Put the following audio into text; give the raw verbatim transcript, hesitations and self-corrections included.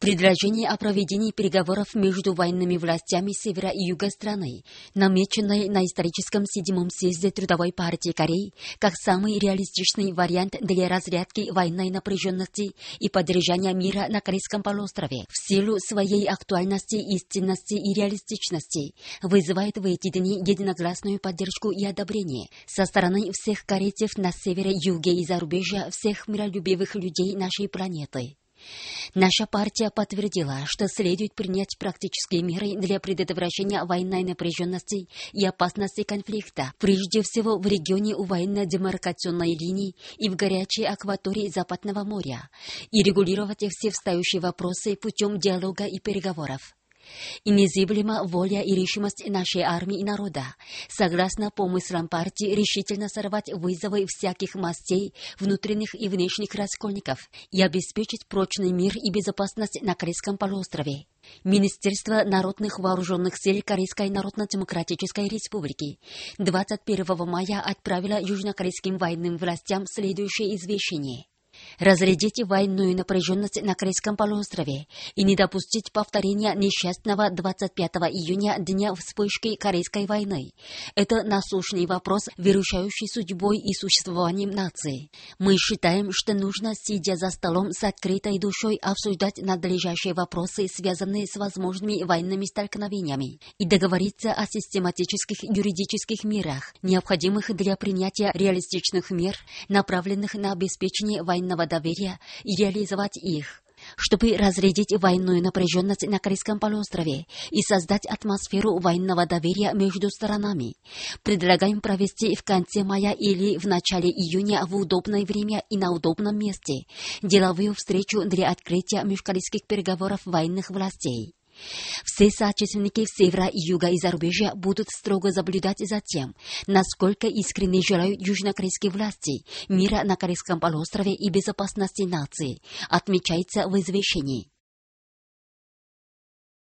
Предложение о проведении переговоров между военными властями севера и юга страны, намеченное на историческом седьмом съезде Трудовой партии Кореи, как самый реалистичный вариант для разрядки военной напряженности и поддержания мира на Корейском полуострове, в силу своей актуальности, истинности и реалистичности, вызывает в эти дни единогласную поддержку и одобрение со стороны всех корейцев на севере, юге и зарубежья, всех миролюбивых людей нашей планеты. Наша партия подтвердила, что следует принять практические меры для предотвращения военной напряженности и опасности конфликта, прежде всего в регионе у военно-демаркационной линии и в горячей акватории Западного моря, и регулировать все встающие вопросы путем диалога и переговоров. И незыблема воля и решимость нашей армии и народа, согласно помыслам партии, решительно сорвать вызовы всяких мастей, внутренних и внешних раскольников и обеспечить прочный мир и безопасность на Корейском полуострове. Министерство народных вооруженных сил Корейской Народно-Демократической Республики двадцать первого мая отправило южнокорейским военным властям следующее извещение. Разрядить военную напряженность на Корейском полуострове и не допустить повторения несчастного двадцать пятого июня дня вспышки Корейской войны. Это насущный вопрос, выручающий судьбой и существованием нации. Мы считаем, что нужно, сидя за столом с открытой душой, обсуждать надлежащие вопросы, связанные с возможными военными столкновениями, и договориться о систематических юридических мерах, необходимых для принятия реалистичных мер, направленных на обеспечение военного доверия, и реализовать их, чтобы разрядить военную напряженность на Корейском полуострове и создать атмосферу военного доверия между сторонами. Предлагаем провести в конце мая или в начале июня в удобное время и на удобном месте деловую встречу для открытия межкорейских переговоров военных властей. Все соотечественники севера и юга и зарубежья будут строго наблюдать за тем, насколько искренне желают южнокорейские власти мира на Корейском полуострове и безопасности нации, отмечается в извещении.